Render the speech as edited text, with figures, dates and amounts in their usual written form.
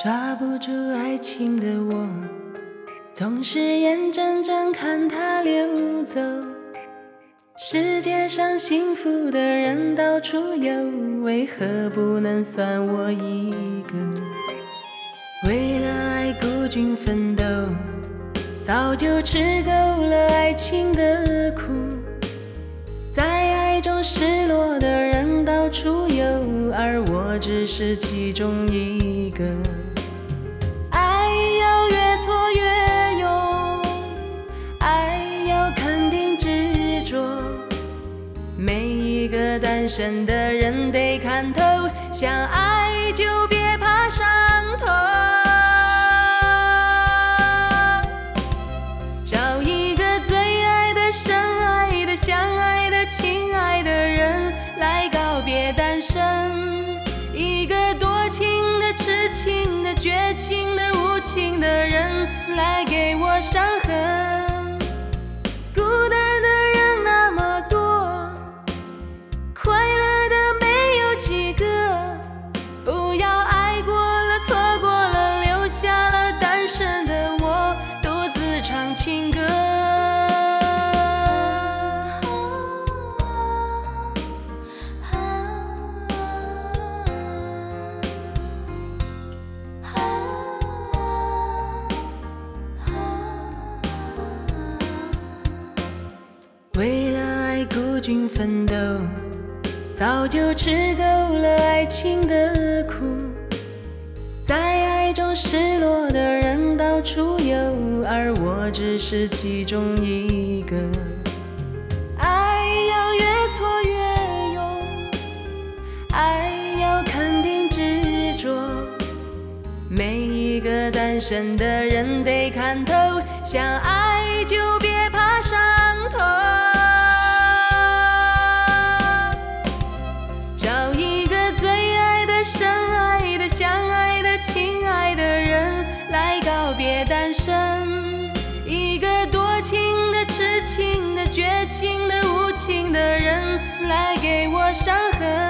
抓不住爱情的我，总是眼睁睁看它溜走。世界上幸福的人到处有，为何不能算我一个？为了爱孤军奋斗，早就吃够了爱情的苦。在爱中失落的人到处有，而我只是其中一个。爱要越挫越勇，爱要肯定执着。每一个单身的人得看透，想爱就别怕伤痛。找一个最爱的、深爱的、相爱的、亲爱的人来告别单身，一个多情的、痴情的、绝情的、无情的人来给我伤痕。孤单的人那么多，快乐的没有几个，不要爱过了、错过了，留下了单身的我独自唱情歌。为了爱孤军奋斗，早就吃够了爱情的苦。在爱中失落的人到处有，而我只是其中一个。爱要越挫越勇，爱要肯定执着。每一个单身的人得看透，想爱就别怕伤痛。找一个最爱的、深爱的、相爱的、亲爱的人来告别单身，一个多情的、痴情的、绝情的、无情的人来给我伤痕。